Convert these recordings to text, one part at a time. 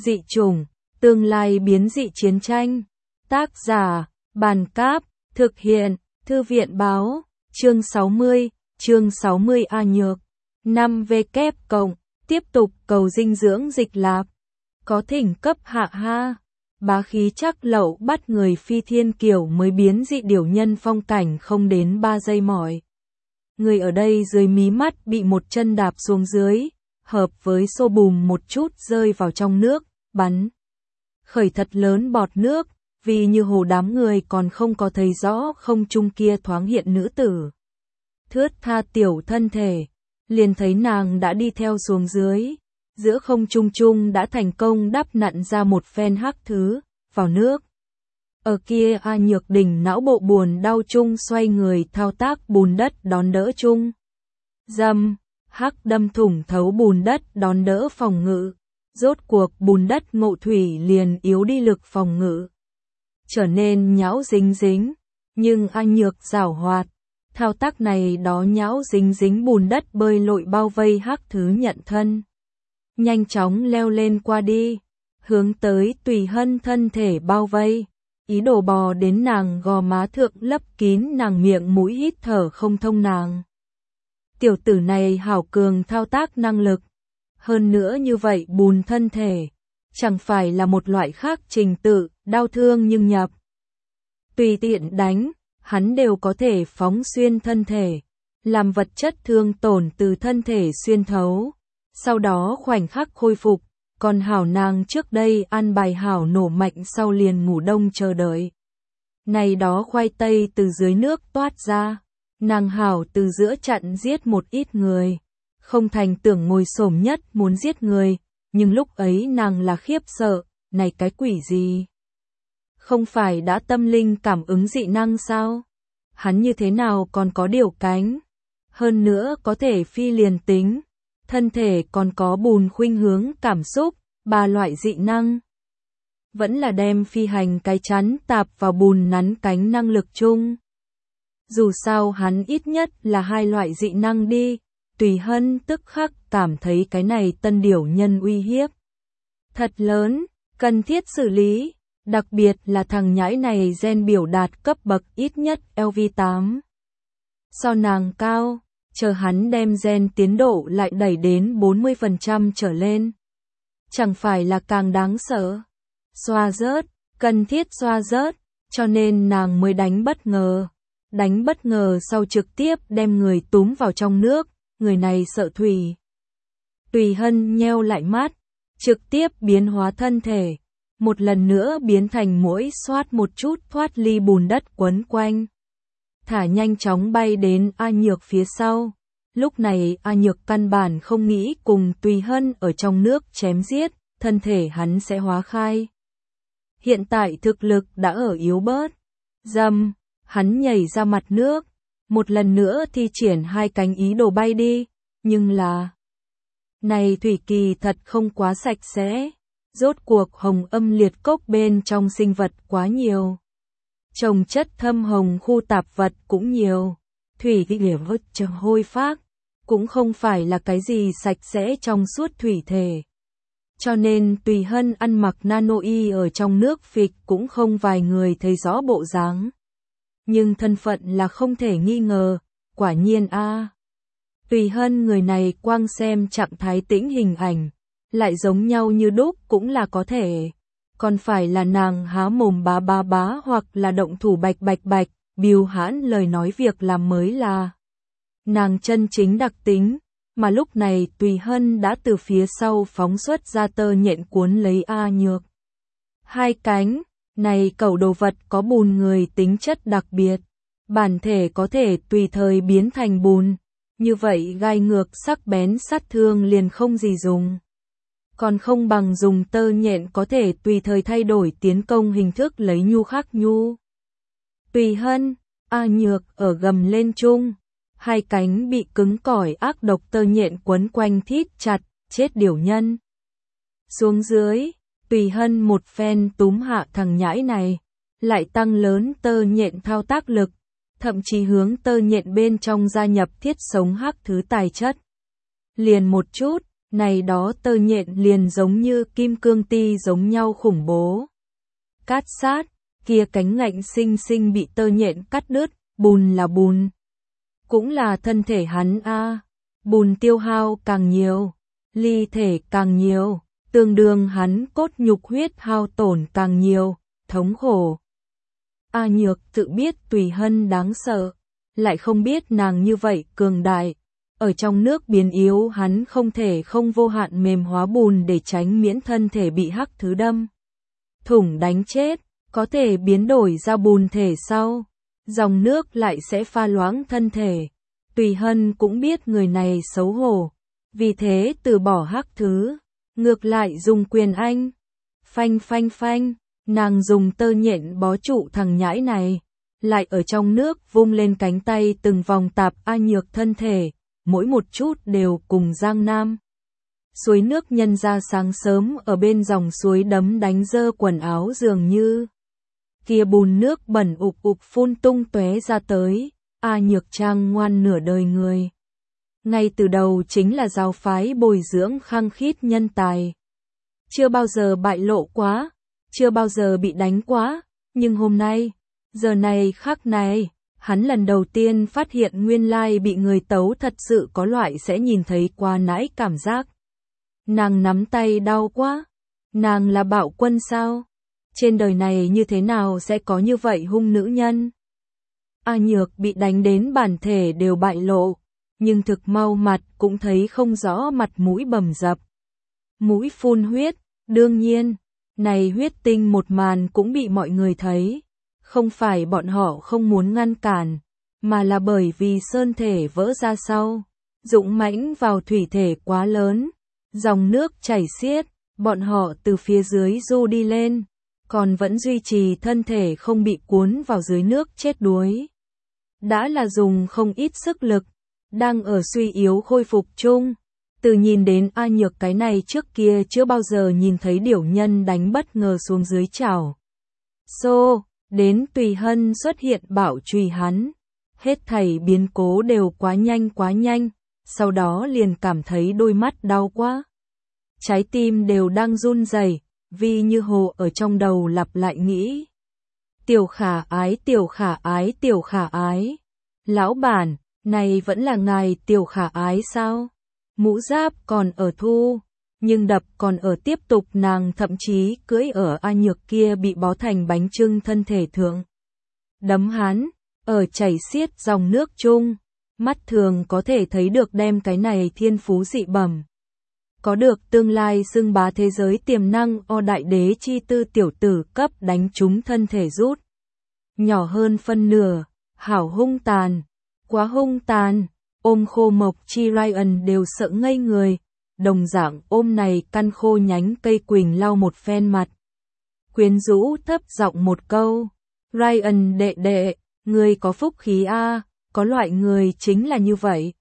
Dị chủng, tương lai biến dị chiến tranh. Tác giả, Bàn Cáp, thực hiện, Thư viện Báo, chương 60 A Nhược. 5W cộng, tiếp tục cầu dinh dưỡng dịch lạp. Có thỉnh cấp hạ ha. Bá khí chắc lậu bắt người phi thiên kiểu mới biến dị điểu nhân phong cảnh không đến 3 giây mỏi. Người ở đây dưới mí mắt bị một chân đạp xuống dưới, hợp với xô bùm một chút rơi vào trong nước, bắn khởi thật lớn bọt nước, vì như hồ đám người còn không có thấy rõ không trung kia thoáng hiện nữ tử. Thướt tha tiểu thân thể, liền thấy nàng đã đi theo xuống dưới, giữa không trung trung đã thành công đắp nặn ra một phen hắc thứ, vào nước. Ở kia A Nhược đỉnh não bộ buồn đau chung xoay người thao tác bùn đất đón đỡ chung. Dầm, hắc đâm thủng thấu bùn đất đón đỡ phòng ngự. Rốt cuộc bùn đất ngộ thủy liền yếu đi lực phòng ngự, trở nên nhão dính dính, nhưng A Nhược giảo hoạt, thao tác này đó nhão dính dính bùn đất bơi lội bao vây hắc thứ nhận thân. Nhanh chóng leo lên qua đi, hướng tới Tùy Hân thân thể bao vây, ý đồ bò đến nàng gò má thượng lấp kín nàng miệng mũi hít thở không thông nàng. Tiểu tử này hảo cường thao tác năng lực. Hơn nữa như vậy bùn thân thể, chẳng phải là một loại khác trình tự, đau thương nhưng nhập. Tùy tiện đánh, hắn đều có thể phóng xuyên thân thể, làm vật chất thương tổn từ thân thể xuyên thấu, sau đó khoảnh khắc khôi phục, còn hảo nàng trước đây ăn bài hảo nổ mạnh sau liền ngủ đông chờ đợi. Này đó khoai tây từ dưới nước toát ra, nàng hảo từ giữa chặn giết một ít người. Không thành tưởng ngồi xổm nhất muốn giết người, nhưng lúc ấy nàng là khiếp sợ, này cái quỷ gì? Không phải đã tâm linh cảm ứng dị năng sao? Hắn như thế nào còn có điều cánh? Hơn nữa có thể phi liền tính, thân thể còn có bùn khuynh hướng cảm xúc, 3 loại dị năng. Vẫn là đem phi hành cái chắn tạp vào bùn nắn cánh năng lực chung. Dù sao hắn ít nhất là 2 loại dị năng đi. Tùy Hân tức khắc cảm thấy cái này tân điểu nhân uy hiếp thật lớn, cần thiết xử lý, đặc biệt là thằng nhãi này gen biểu đạt cấp bậc ít nhất LV8. So nàng cao, chờ hắn đem gen tiến độ lại đẩy đến 40% trở lên. Chẳng phải là càng đáng sợ. Xoa rớt, cần thiết xoa rớt, cho nên nàng mới đánh bất ngờ. Đánh bất ngờ sau trực tiếp đem người túm vào trong nước. Người này sợ thủy. Tùy Hân nheo lại mắt, trực tiếp biến hóa thân thể, một lần nữa biến thành muỗi xoát một chút thoát ly bùn đất quấn quanh. Thả nhanh chóng bay đến A Nhược phía sau. Lúc này A Nhược căn bản không nghĩ cùng Tùy Hân ở trong nước chém giết, thân thể hắn sẽ hóa khai. Hiện tại thực lực đã ở yếu bớt. Dầm, hắn nhảy ra mặt nước. Một lần nữa thi triển 2 cánh ý đồ bay đi, nhưng là này thủy kỳ thật không quá sạch sẽ, rốt cuộc hồng âm liệt cốc bên trong sinh vật quá nhiều. Trồng chất thâm hồng khu tạp vật cũng nhiều, thủy kỳ vứt cho hôi phác, cũng không phải là cái gì sạch sẽ trong suốt thủy thể. Cho nên Tùy Hân ăn mặc nano y ở trong nước phịch cũng không vài người thấy rõ bộ dáng. Nhưng thân phận là không thể nghi ngờ, quả nhiên a. Tùy Hân người này quang xem trạng thái tĩnh hình ảnh, lại giống nhau như đúc cũng là có thể. Còn phải là nàng há mồm bá bá bá hoặc là động thủ bạch bạch bạch, biêu hãn lời nói việc làm mới là nàng chân chính đặc tính, mà lúc này Tùy Hân đã từ phía sau phóng xuất ra tơ nhện cuốn lấy A Nhược. 2 cánh. Này cẩu đồ vật có bùn người tính chất đặc biệt, bản thể có thể tùy thời biến thành bùn, như vậy gai ngược sắc bén sát thương liền không gì dùng. Còn không bằng dùng tơ nhện có thể tùy thời thay đổi tiến công hình thức lấy nhu khắc nhu. Tùy Hân, A Nhược ở gầm lên chung, 2 cánh bị cứng cỏi ác độc tơ nhện quấn quanh thít chặt, chết điểu nhân. Xuống dưới. Tùy Hân một phen túm hạ thằng nhãi này, lại tăng lớn tơ nhện thao tác lực, thậm chí hướng tơ nhện bên trong gia nhập thiết sống hắc thứ tài chất. Liền một chút, Này đó tơ nhện liền giống như kim cương ti giống nhau khủng bố. Cát sát, kia cánh ngạnh xinh xinh bị tơ nhện cắt đứt, bùn là bùn. Cũng là thân thể hắn a, bùn tiêu hao càng nhiều, ly thể càng nhiều, tương đương hắn cốt nhục huyết hao tổn càng nhiều, thống khổ. A Nhược tự biết Tùy Hân đáng sợ, lại không biết nàng như vậy cường đại. Ở trong nước biến yếu hắn không thể không vô hạn mềm hóa bùn để tránh miễn thân thể bị hắc thứ đâm thủng đánh chết, có thể biến đổi ra bùn thể sau. Dòng nước lại sẽ pha loãng thân thể. Tùy Hân cũng biết người này xấu hổ, vì thế từ bỏ hắc thứ, ngược lại dùng quyền anh. Phanh phanh phanh, nàng dùng tơ nhện bó trụ thằng nhãi này, lại ở trong nước vung lên cánh tay từng vòng tạp A Nhược thân thể, mỗi một chút đều cùng Giang Nam. Suối nước nhân ra sáng sớm ở bên dòng suối đấm đánh dơ quần áo dường như. Kia bùn nước bẩn ục ục phun tung tóe ra tới, A Nhược Trang ngoan nửa đời người. Ngay từ đầu chính là giáo phái bồi dưỡng khăng khít nhân tài. Chưa bao giờ bại lộ quá, chưa bao giờ bị đánh quá, nhưng hôm nay, giờ này khắc này, hắn lần đầu tiên phát hiện nguyên lai bị người tấu thật sự có loại sẽ nhìn thấy qua nãi cảm giác. Nàng nắm tay đau quá, nàng là bạo quân sao? Trên đời này như thế nào sẽ có như vậy hung nữ nhân? A Nhược bị đánh đến bản thể đều bại lộ, nhưng thực mau mặt cũng thấy không rõ mặt mũi bầm dập. Mũi phun huyết, đương nhiên, này huyết tinh một màn cũng bị mọi người thấy. Không phải bọn họ không muốn ngăn cản, mà là bởi vì sơn thể vỡ ra sau, dũng mãnh vào thủy thể quá lớn, dòng nước chảy xiết, bọn họ từ phía dưới du đi lên, còn vẫn duy trì thân thể không bị cuốn vào dưới nước chết đuối. Đã là dùng không ít sức lực, đang ở suy yếu khôi phục chung. Từ nhìn đến A Nhược cái này trước kia chưa bao giờ nhìn thấy điểu nhân đánh bất ngờ xuống dưới chảo. Đến Tùy Hân xuất hiện bảo trùy hắn. Hết thảy biến cố đều quá nhanh, sau đó liền cảm thấy đôi mắt đau quá. Trái tim đều đang run rẩy, vì như hồ ở trong đầu lặp lại nghĩ. Tiểu Khả Ái, Tiểu Khả Ái, Tiểu Khả Ái. Lão bản, này vẫn là ngài Tiểu Khả Ái sao? Mũ giáp còn ở thu, nhưng đập còn ở tiếp tục, nàng thậm chí cưỡi ở A Nhược kia bị bó thành bánh chưng thân thể thượng. Đấm hắn, ở chảy xiết dòng nước chung, mắt thường có thể thấy được đem cái này thiên phú dị bẩm. Có được tương lai xưng bá thế giới tiềm năng o đại đế chi tư tiểu tử cấp đánh trúng thân thể rút. Nhỏ hơn phân nửa, hảo hung tàn, quá hung tàn, ôm khô mộc chi Ryan đều sợ ngây người. Đồng dạng ôm này căn khô nhánh cây quỳnh lau một phen mặt. Quyến rũ thấp giọng một câu. Ryan đệ đệ, người có phúc khí a, có loại người chính là như vậy.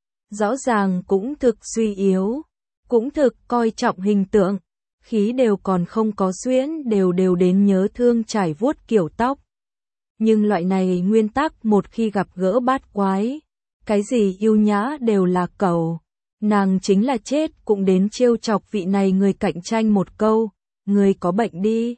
Rõ ràng cũng thực suy yếu, cũng thực coi trọng hình tượng, khí đều còn không có xuyễn đều đến nhớ thương trải vuốt kiểu tóc. Nhưng loại này nguyên tắc một khi gặp gỡ bát quái, cái gì yêu nhã đều là cầu. Nàng chính là chết cũng đến trêu chọc vị này người cạnh tranh một câu, người có bệnh đi.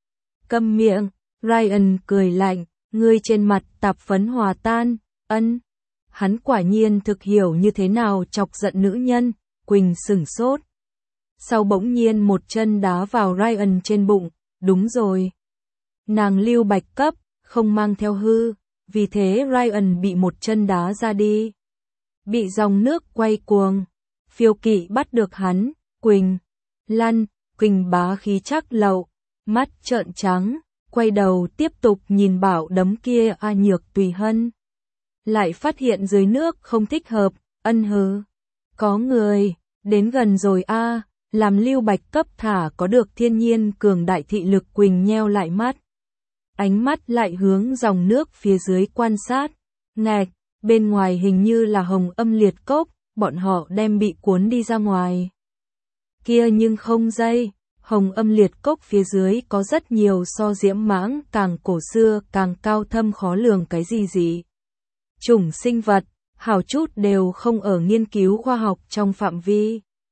Câm miệng, Ryan cười lạnh, ngươi trên mặt tạp phấn hòa tan, ân. Hắn quả nhiên thực hiểu như thế nào chọc giận nữ nhân, Quỳnh sửng sốt. Sau bỗng nhiên một chân đá vào Ryan trên bụng, đúng rồi. Nàng lưu bạch cấp, không mang theo hư, vì thế Ryan bị một chân đá ra đi. Bị dòng nước quay cuồng, phiêu kỵ bắt được hắn, Quỳnh, lăn, Quỳnh bá khí chắc lậu, mắt trợn trắng, quay đầu tiếp tục nhìn bảo đấm kia A Nhược Tùy Hân. Lại phát hiện dưới nước không thích hợp, ân hứ. Có người, đến gần rồi a, làm lưu bạch cấp thả có được thiên nhiên cường đại thị lực Quỳnh nheo lại mắt. Ánh mắt lại hướng dòng nước phía dưới quan sát, ngạch, bên ngoài hình như là Hồng Âm Liệt Cốc, bọn họ đem bị cuốn đi ra ngoài. Kia nhưng không dây, Hồng Âm Liệt Cốc phía dưới có rất nhiều so diễm mãng càng cổ xưa càng cao thâm khó lường cái gì. Chủng sinh vật, hào chút đều không ở nghiên cứu khoa học trong phạm vi.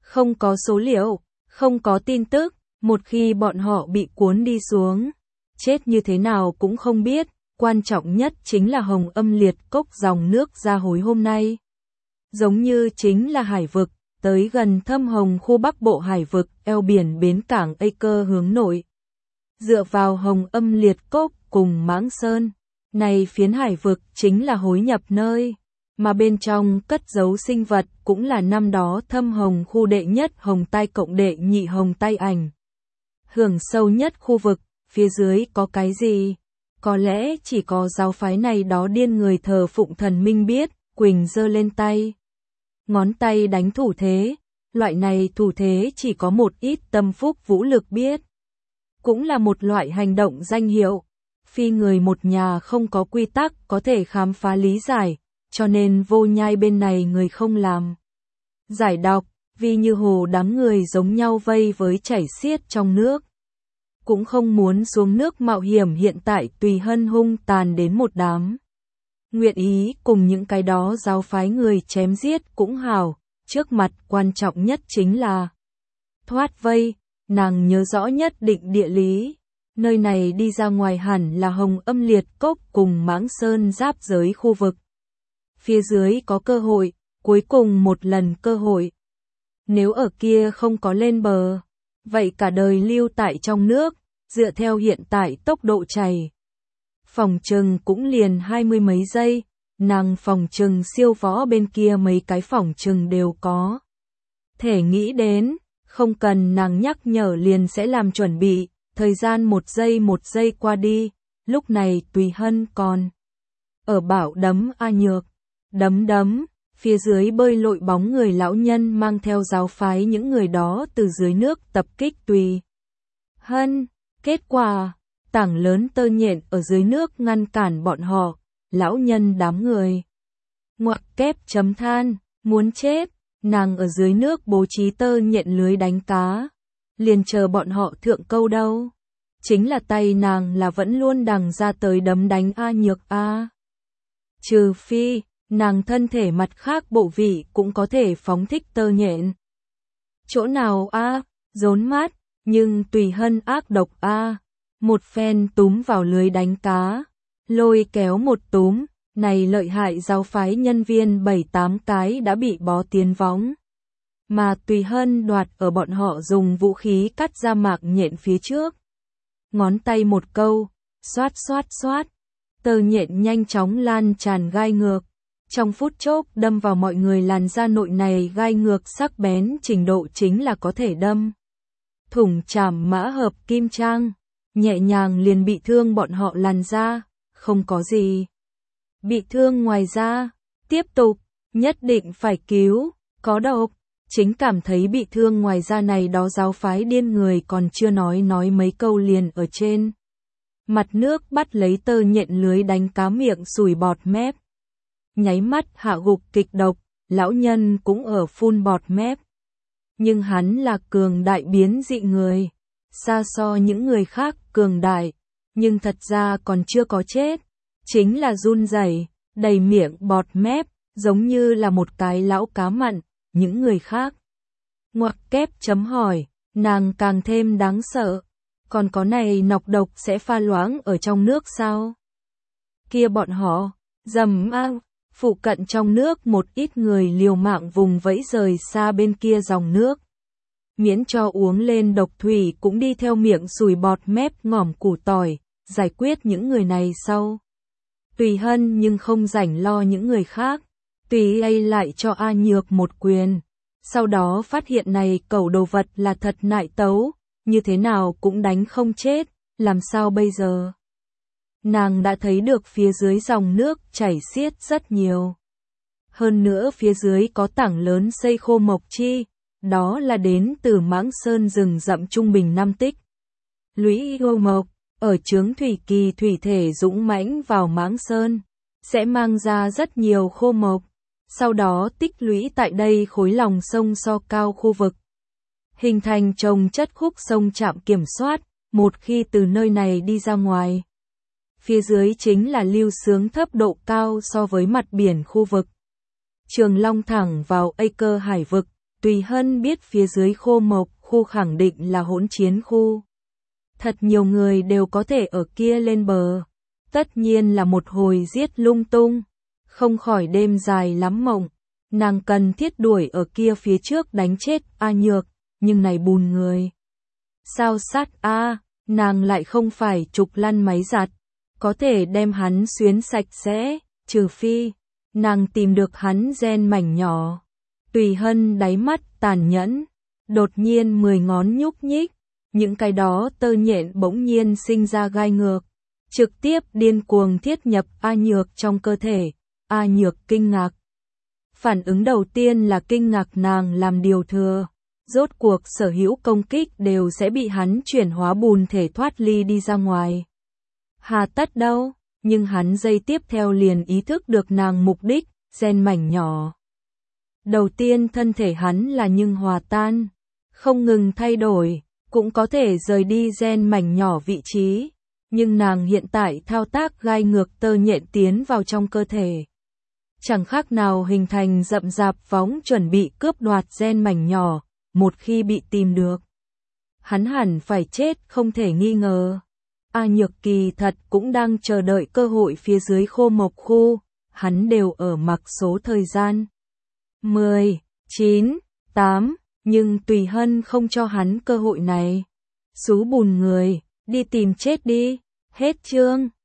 Không có số liệu, không có tin tức, một khi bọn họ bị cuốn đi xuống, chết như thế nào cũng không biết, quan trọng nhất chính là Hồng Âm Liệt Cốc dòng nước ra hồi hôm nay. Giống như chính là hải vực, tới gần Thâm Hồng khu Bắc Bộ hải vực, eo biển bến cảng Acre hướng nội. Dựa vào Hồng Âm Liệt Cốc cùng Mãng Sơn, này phiến hải vực chính là hối nhập nơi, mà bên trong cất giấu sinh vật cũng là năm đó Thâm Hồng khu đệ nhất Hồng Tai cộng đệ nhị Hồng Tai ảnh. Hưởng sâu nhất khu vực, phía dưới có cái gì? Có lẽ chỉ có giáo phái này đó điên người thờ phụng thần minh biết. Quỳnh giơ lên tay, ngón tay đánh thủ thế, loại này thủ thế chỉ có một ít tâm phúc vũ lực biết. Cũng là một loại hành động danh hiệu, phi người một nhà không có quy tắc có thể khám phá lý giải, cho nên Vô Nhai bên này người không làm. Giải đọc, vì như hồ đám người giống nhau vây với chảy xiết trong nước. Cũng không muốn xuống nước mạo hiểm, hiện tại Tùy Hân hung tàn đến một đám. Nguyện ý cùng những cái đó giáo phái người chém giết cũng hảo, trước mặt quan trọng nhất chính là thoát vây, nàng nhớ rõ nhất định địa lý. Nơi này đi ra ngoài hẳn là Hồng Âm Liệt Cốc cùng Mãng Sơn giáp giới khu vực. Phía dưới có cơ hội, cuối cùng một lần cơ hội. Nếu ở kia không có lên bờ, vậy cả đời lưu tại trong nước, dựa theo hiện tại tốc độ chảy. Phòng trừng cũng liền 20 mấy giây, nàng phòng trừng siêu võ bên kia mấy cái phòng trừng đều có. Thể nghĩ đến, không cần nàng nhắc nhở liền sẽ làm chuẩn bị, thời gian một giây qua đi, lúc này Tùy Hân còn ở bảo đấm A Nhược, đấm, phía dưới bơi lội bóng người lão nhân mang theo giáo phái những người đó từ dưới nước tập kích Tùy Hân, kết quả tảng lớn tơ nhện ở dưới nước ngăn cản bọn họ, lão nhân đám người. Ngoặc kép chấm than, muốn chết, nàng ở dưới nước bố trí tơ nhện lưới đánh cá, liền chờ bọn họ thượng câu đâu. Chính là tay nàng là vẫn luôn đằng ra tới đấm đánh A Nhược A. Trừ phi, nàng thân thể mặt khác bộ vị cũng có thể phóng thích tơ nhện. Chỗ nào A, rốn mát, nhưng Tùy Hân ác độc A. Một phen túm vào lưới đánh cá, lôi kéo một túm, này lợi hại giáo phái nhân viên 7-8 cái đã bị bó tiến võng. Mà Tùy Hân đoạt ở bọn họ dùng vũ khí cắt ra mạc nhện phía trước. Ngón tay một câu, xoát, tơ nhện nhanh chóng lan tràn gai ngược. Trong phút chốc đâm vào mọi người làn da nội này gai ngược sắc bén trình độ chính là có thể đâm thủng chảm mã hợp kim trang. Nhẹ nhàng liền bị thương bọn họ làn da, không có gì. Bị thương ngoài ra, tiếp tục, nhất định phải cứu, có độc. Chính cảm thấy bị thương ngoài da này đó giáo phái điên người còn chưa nói mấy câu liền ở trên. Mặt nước bắt lấy tơ nhện lưới đánh cá miệng sùi bọt mép. Nháy mắt hạ gục kịch độc, lão nhân cũng ở phun bọt mép. Nhưng hắn là cường đại biến dị người. Xa so những người khác cường đại, nhưng thật ra còn chưa có chết, chính là run rẩy, đầy miệng bọt mép, giống như là một cái lão cá mặn, những người khác. Ngoặc kép chấm hỏi, nàng càng thêm đáng sợ, còn có này nọc độc sẽ pha loãng ở trong nước sao? Kia bọn họ, dầm mang, phụ cận trong nước một ít người liều mạng vùng vẫy rời xa bên kia dòng nước. Miễn cho uống lên độc thủy cũng đi theo miệng sùi bọt mép ngỏm củ tỏi, giải quyết những người này sau. Tùy Hân nhưng không rảnh lo những người khác, Tùy ấy lại cho A Nhược một quyền. Sau đó phát hiện này cẩu đồ vật là thật nại tấu, như thế nào cũng đánh không chết, làm sao bây giờ? Nàng đã thấy được phía dưới dòng nước chảy xiết rất nhiều. Hơn nữa phía dưới có tảng lớn xây khô mộc chi. Đó là đến từ Mãng Sơn rừng rậm trung bình năm tích. Lũy Hô Mộc, ở chướng thủy kỳ thủy thể dũng mãnh vào Mãng Sơn, sẽ mang ra rất nhiều khô mộc, sau đó tích lũy tại đây khối lòng sông so cao khu vực. Hình thành chồng chất khúc sông trạm kiểm soát, một khi từ nơi này đi ra ngoài. Phía dưới chính là lưu xướng thấp độ cao so với mặt biển khu vực. Trường Long thẳng vào Acre hải vực. Tùy Hân biết phía dưới Khô Mộc khu khẳng định là hỗn chiến khu. Thật nhiều người đều có thể ở kia lên bờ. Tất nhiên là một hồi giết lung tung. Không khỏi đêm dài lắm mộng. Nàng cần thiết đuổi ở kia phía trước đánh chết A Nhược, nhưng này bùn người. Sao sát A, nàng lại không phải trục lăn máy giặt, có thể đem hắn xuyến sạch sẽ, trừ phi, nàng tìm được hắn gen mảnh nhỏ. Tùy Hân đáy mắt tàn nhẫn, đột nhiên 10 ngón nhúc nhích, những cái đó tơ nhện bỗng nhiên sinh ra gai ngược, trực tiếp điên cuồng thiết nhập A Nhược trong cơ thể. A Nhược kinh ngạc. Phản ứng đầu tiên là kinh ngạc nàng làm điều thừa. Rốt cuộc sở hữu công kích đều sẽ bị hắn chuyển hóa bùn thể thoát ly đi ra ngoài. Hà tất đâu, nhưng hắn giây tiếp theo liền ý thức được nàng mục đích, gen mảnh nhỏ. Đầu tiên thân thể hắn là nhưng hòa tan, không ngừng thay đổi, cũng có thể rời đi gen mảnh nhỏ vị trí. Nhưng nàng hiện tại thao tác gai ngược tơ nhện tiến vào trong cơ thể. Chẳng khác nào hình thành rậm rạp võng chuẩn bị cướp đoạt gen mảnh nhỏ, một khi bị tìm được. Hắn hẳn phải chết không thể nghi ngờ. A Nhược kỳ thật cũng đang chờ đợi cơ hội phía dưới Khô Mộc khu, hắn đều ở mặc số thời gian. 10, 9, 8, nhưng Tùy Hân không cho hắn cơ hội này. Xú bùn người, đi tìm chết đi, hết chương.